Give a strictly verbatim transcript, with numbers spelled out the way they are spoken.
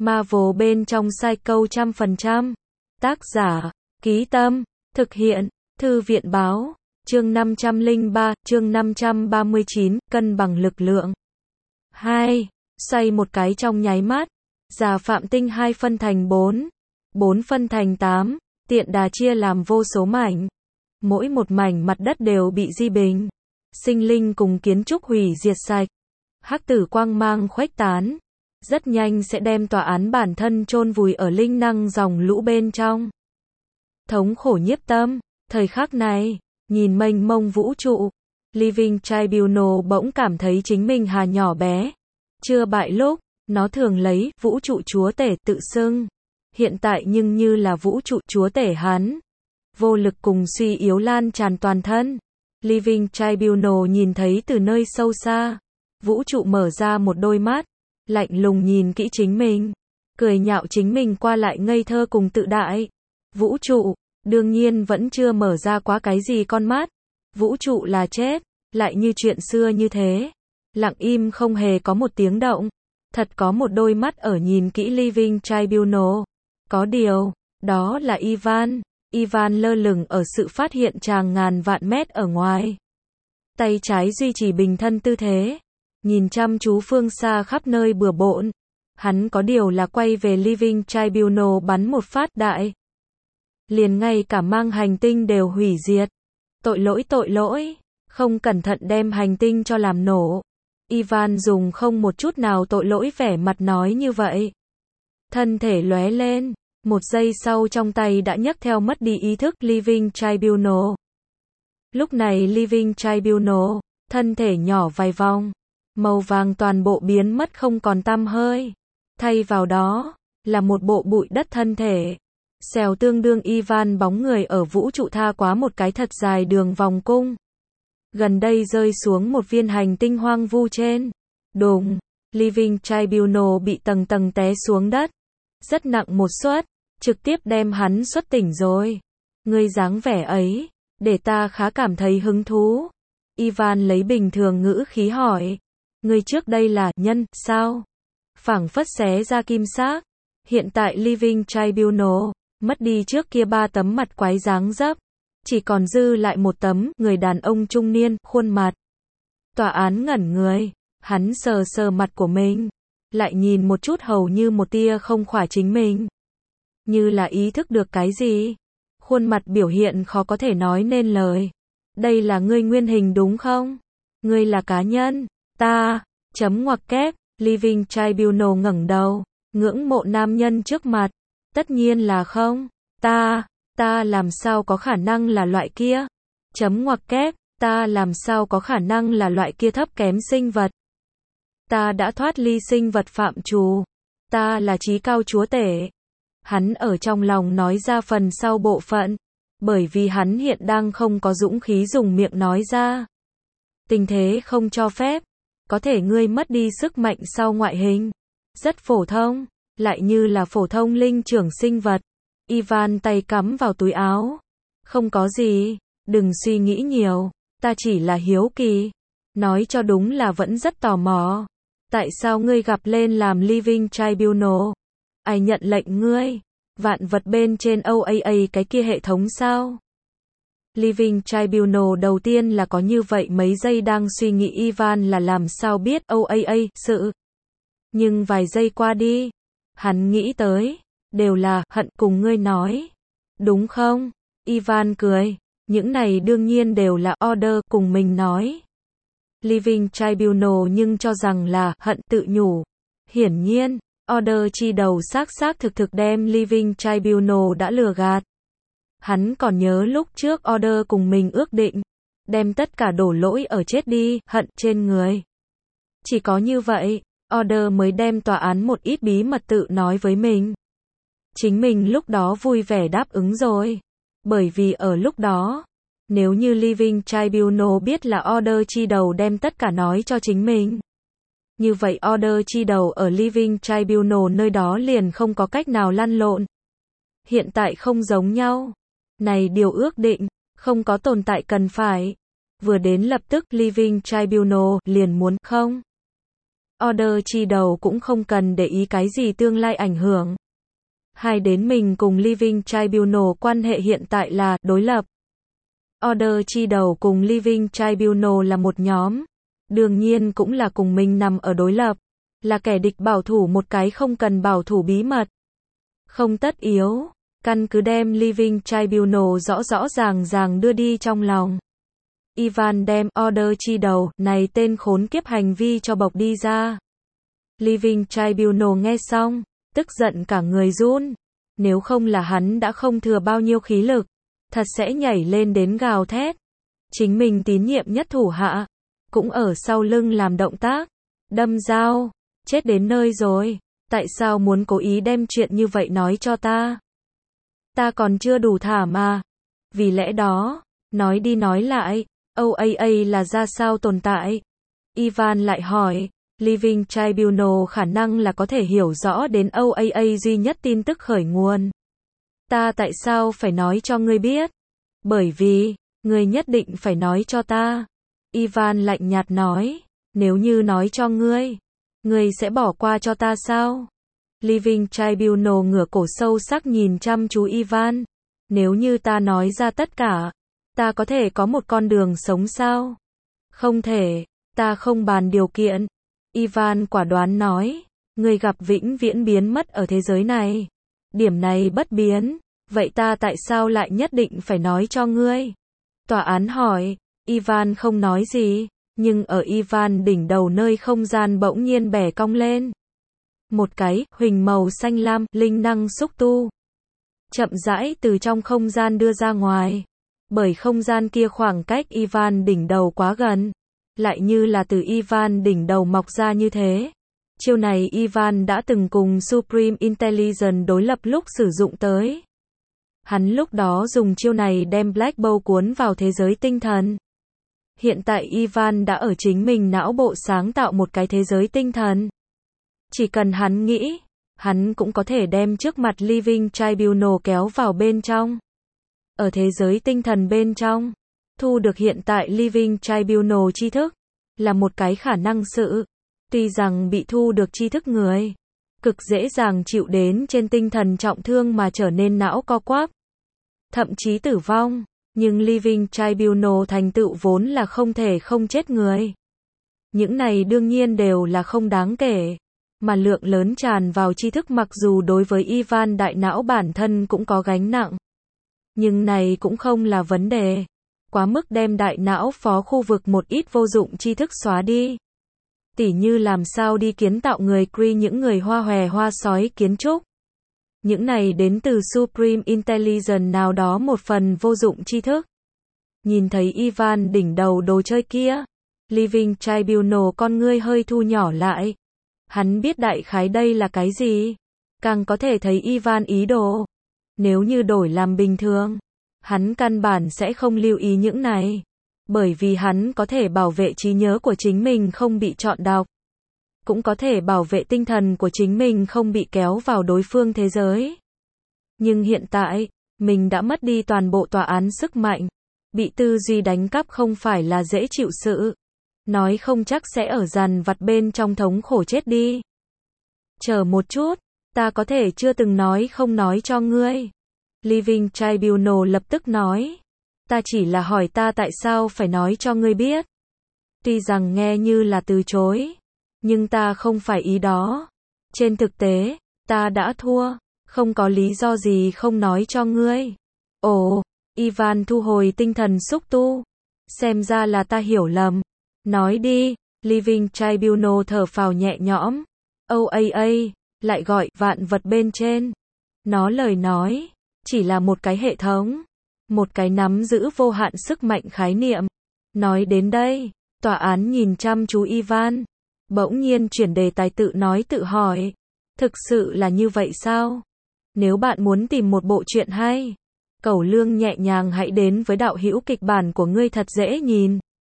Marvel bên trong Psycho trăm phần trăm. Tác giả, Ký Tâm, thực hiện, Thư viện Báo, chương năm trăm lẻ ba, chương năm trăm ba mươi chín, cân bằng lực lượng. hai. Xoay một cái trong nháy mắt, giả phạm tinh hai phân thành bốn, bốn phân thành tám, tiện đà chia làm vô số mảnh. Mỗi một mảnh mặt đất đều bị di bình, sinh linh cùng kiến trúc hủy diệt sạch. Hắc tử quang mang khuếch tán, rất nhanh sẽ đem tòa án bản thân chôn vùi ở linh năng dòng lũ bên trong. Thống khổ nhiếp tâm, thời khắc này, nhìn mênh mông vũ trụ, Living Tribunal bỗng cảm thấy chính mình hà nhỏ bé. Chưa bại lúc, nó thường lấy vũ trụ chúa tể tự xưng. Hiện tại nhưng như là vũ trụ chúa tể hắn. Vô lực cùng suy yếu lan tràn toàn thân. Living Tribunal nhìn thấy từ nơi sâu xa. Vũ trụ mở ra một đôi mắt, lạnh lùng nhìn kỹ chính mình. Cười nhạo chính mình qua lại ngây thơ cùng tự đại. Vũ trụ, đương nhiên vẫn chưa mở ra quá cái gì con mắt. Vũ trụ là chết, lại như chuyện xưa như thế. Lặng im không hề có một tiếng động. Thật có một đôi mắt ở nhìn kỹ Living Tribunal. Có điều, đó là Ivan. Ivan lơ lửng ở sự phát hiện tràng ngàn vạn mét ở ngoài. Tay trái duy trì bình thân tư thế. Nhìn chăm chú phương xa khắp nơi bừa bộn. Hắn có điều là quay về Living Tribunal bắn một phát đại. Liền ngay cả mang hành tinh đều hủy diệt. Tội lỗi tội lỗi. Không cẩn thận đem hành tinh cho làm nổ. Ivan dùng không một chút nào tội lỗi vẻ mặt nói như vậy. Thân thể lóe lên. Một giây sau trong tay đã nhấc theo mất đi ý thức Living Tribunal. Lúc này Living Tribunal, thân thể nhỏ vài vòng. Màu vàng toàn bộ biến mất không còn tăm hơi. Thay vào đó, là một bộ bụi đất thân thể. Xèo tương đương Ivan bóng người ở vũ trụ tha quá một cái thật dài đường vòng cung. Gần đây rơi xuống một viên hành tinh hoang vu trên. Đùng, Living Tribunal bị tầng tầng té xuống đất. Rất nặng một suất, trực tiếp đem hắn xuất tỉnh rồi. Ngươi dáng vẻ ấy, để ta khá cảm thấy hứng thú. Ivan lấy bình thường ngữ khí hỏi. Ngươi trước đây là nhân, sao? Phảng phất xé ra kim xác. Hiện tại Living Tribunal, mất đi trước kia ba tấm mặt quái dáng dấp. Chỉ còn dư lại một tấm, người đàn ông trung niên, khuôn mặt. Tòa án ngẩn người, hắn sờ sờ mặt của mình. Lại nhìn một chút hầu như một tia không khỏa chính mình. Như là ý thức được cái gì. Khuôn mặt biểu hiện khó có thể nói nên lời. Đây là ngươi nguyên hình đúng không? Ngươi là cá nhân. Ta, chấm ngoặc kép, Living Tribunal ngẩng đầu, ngưỡng mộ nam nhân trước mặt. Tất nhiên là không. Ta, ta làm sao có khả năng là loại kia? Chấm ngoặc kép, ta làm sao có khả năng là loại kia thấp kém sinh vật? Ta đã thoát ly sinh vật phạm trù. Ta là chí cao chúa tể. Hắn ở trong lòng nói ra phần sau bộ phận. Bởi vì hắn hiện đang không có dũng khí dùng miệng nói ra. Tình thế không cho phép. Có thể ngươi mất đi sức mạnh sau ngoại hình. Rất phổ thông. Lại như là phổ thông linh trưởng sinh vật. Ivan tay cắm vào túi áo. Không có gì. Đừng suy nghĩ nhiều. Ta chỉ là hiếu kỳ. Nói cho đúng là vẫn rất tò mò. Tại sao ngươi gặp lên làm Living Tribunal? Ai nhận lệnh ngươi? Vạn vật bên trên o a a cái kia hệ thống sao? Living Tribunal đầu tiên là có như vậy mấy giây đang suy nghĩ Ivan là làm sao biết o a a sự. Nhưng vài giây qua đi, hắn nghĩ tới, đều là hận cùng ngươi nói. Đúng không? Ivan cười, những này đương nhiên đều là Order cùng mình nói. Living Tribunal nhưng cho rằng là hận tự nhủ. Hiển nhiên, Order chi đầu xác xác thực thực đem Living Tribunal đã lừa gạt. Hắn còn nhớ lúc trước Order cùng mình ước định, đem tất cả đổ lỗi ở chết đi, hận trên người. Chỉ có như vậy, Order mới đem tòa án một ít bí mật tự nói với mình. Chính mình lúc đó vui vẻ đáp ứng rồi. Bởi vì ở lúc đó, nếu như Living Tribunal biết là Order chi đầu đem tất cả nói cho chính mình. Như vậy Order chi đầu ở Living Tribunal nơi đó liền không có cách nào lăn lộn. Hiện tại không giống nhau. Này điều ước định, không có tồn tại cần phải. Vừa đến lập tức Living Tribunal liền muốn không. Order chi đầu cũng không cần để ý cái gì tương lai ảnh hưởng. Hai đến mình cùng Living Tribunal quan hệ hiện tại là đối lập. Order chi đầu cùng Living Tribunal là một nhóm. Đương nhiên cũng là cùng mình nằm ở đối lập. Là kẻ địch bảo thủ một cái không cần bảo thủ bí mật. Không tất yếu. Căn cứ đem Living Tribunal rõ rõ ràng ràng đưa đi trong lòng. Ivan đem Order chi đầu này tên khốn kiếp hành vi cho bộc đi ra. Living Tribunal nghe xong, tức giận cả người run. Nếu không là hắn đã không thừa bao nhiêu khí lực, thật sẽ nhảy lên đến gào thét. Chính mình tín nhiệm nhất thủ hạ, cũng ở sau lưng làm động tác, đâm dao, chết đến nơi rồi, tại sao muốn cố ý đem chuyện như vậy nói cho ta? Ta còn chưa đủ thả mà. Vì lẽ đó, nói đi nói lại, o a a là ra sao tồn tại? Ivan lại hỏi, Living Tribunal khả năng là có thể hiểu rõ đến o a a duy nhất tin tức khởi nguồn. Ta tại sao phải nói cho ngươi biết? Bởi vì, ngươi nhất định phải nói cho ta. Ivan lạnh nhạt nói, nếu như nói cho ngươi, ngươi sẽ bỏ qua cho ta sao? Living Tribunal ngửa cổ sâu sắc nhìn chăm chú Ivan. Nếu như ta nói ra tất cả, ta có thể có một con đường sống sao? Không thể, ta không bàn điều kiện. Ivan quả đoán nói, ngươi gặp vĩnh viễn biến mất ở thế giới này. Điểm này bất biến, vậy ta tại sao lại nhất định phải nói cho ngươi? Tòa án hỏi, Ivan không nói gì, nhưng ở Ivan đỉnh đầu nơi không gian bỗng nhiên bẻ cong lên. Một cái, huỳnh màu xanh lam, linh năng xúc tu. Chậm rãi từ trong không gian đưa ra ngoài. Bởi không gian kia khoảng cách Ivan đỉnh đầu quá gần. Lại như là từ Ivan đỉnh đầu mọc ra như thế. Chiêu này Ivan đã từng cùng Supreme Intelligence đối lập lúc sử dụng tới. Hắn lúc đó dùng chiêu này đem Black Bolt cuốn vào thế giới tinh thần. Hiện tại Ivan đã ở chính mình não bộ sáng tạo một cái thế giới tinh thần. Chỉ cần hắn nghĩ, hắn cũng có thể đem trước mặt Living Tribunal kéo vào bên trong. Ở thế giới tinh thần bên trong, thu được hiện tại Living Tribunal tri thức, là một cái khả năng sự. Tuy rằng bị thu được tri thức người, cực dễ dàng chịu đến trên tinh thần trọng thương mà trở nên não co quắp, thậm chí tử vong, nhưng Living Tribunal thành tựu vốn là không thể không chết người. Những này đương nhiên đều là không đáng kể, mà lượng lớn tràn vào tri thức mặc dù đối với Ivan đại não bản thân cũng có gánh nặng. Nhưng này cũng không là vấn đề. Quá mức đem đại não phó khu vực một ít vô dụng tri thức xóa đi. Tỉ như làm sao đi kiến tạo người Kree những người hoa hòe hoa sói kiến trúc. Những này đến từ Supreme Intelligence nào đó một phần vô dụng tri thức. Nhìn thấy Ivan đỉnh đầu đồ chơi kia, Living Tribunal con ngươi hơi thu nhỏ lại. Hắn biết đại khái đây là cái gì. Càng có thể thấy Ivan ý đồ. Nếu như đổi làm bình thường, hắn căn bản sẽ không lưu ý những này. Bởi vì hắn có thể bảo vệ trí nhớ của chính mình không bị chọn đọc. Cũng có thể bảo vệ tinh thần của chính mình không bị kéo vào đối phương thế giới. Nhưng hiện tại, mình đã mất đi toàn bộ tòa án sức mạnh. Bị tư duy đánh cắp không phải là dễ chịu sự. Nói không chắc sẽ ở dằn vặt bên trong thống khổ chết đi. Chờ một chút, ta có thể chưa từng nói không nói cho ngươi. Living Tribunal lập tức nói. Ta chỉ là hỏi ta tại sao phải nói cho ngươi biết. Tuy rằng nghe như là từ chối, nhưng ta không phải ý đó. Trên thực tế, ta đã thua, không có lý do gì không nói cho ngươi. Ồ, Ivan thu hồi tinh thần xúc tu. Xem ra là ta hiểu lầm. Nói đi, Living Tribunal thở phào nhẹ nhõm. o a a, lại gọi vạn vật bên trên. Nó lời nói, chỉ là một cái hệ thống. Một cái nắm giữ vô hạn sức mạnh khái niệm. Nói đến đây, tòa án nhìn chăm chú Ivan. Bỗng nhiên chuyển đề tài tự nói tự hỏi. Thực sự là như vậy sao? Nếu bạn muốn tìm một bộ truyện hay, cẩu lương nhẹ nhàng hãy đến với đạo hữu kịch bản của ngươi thật dễ nhìn.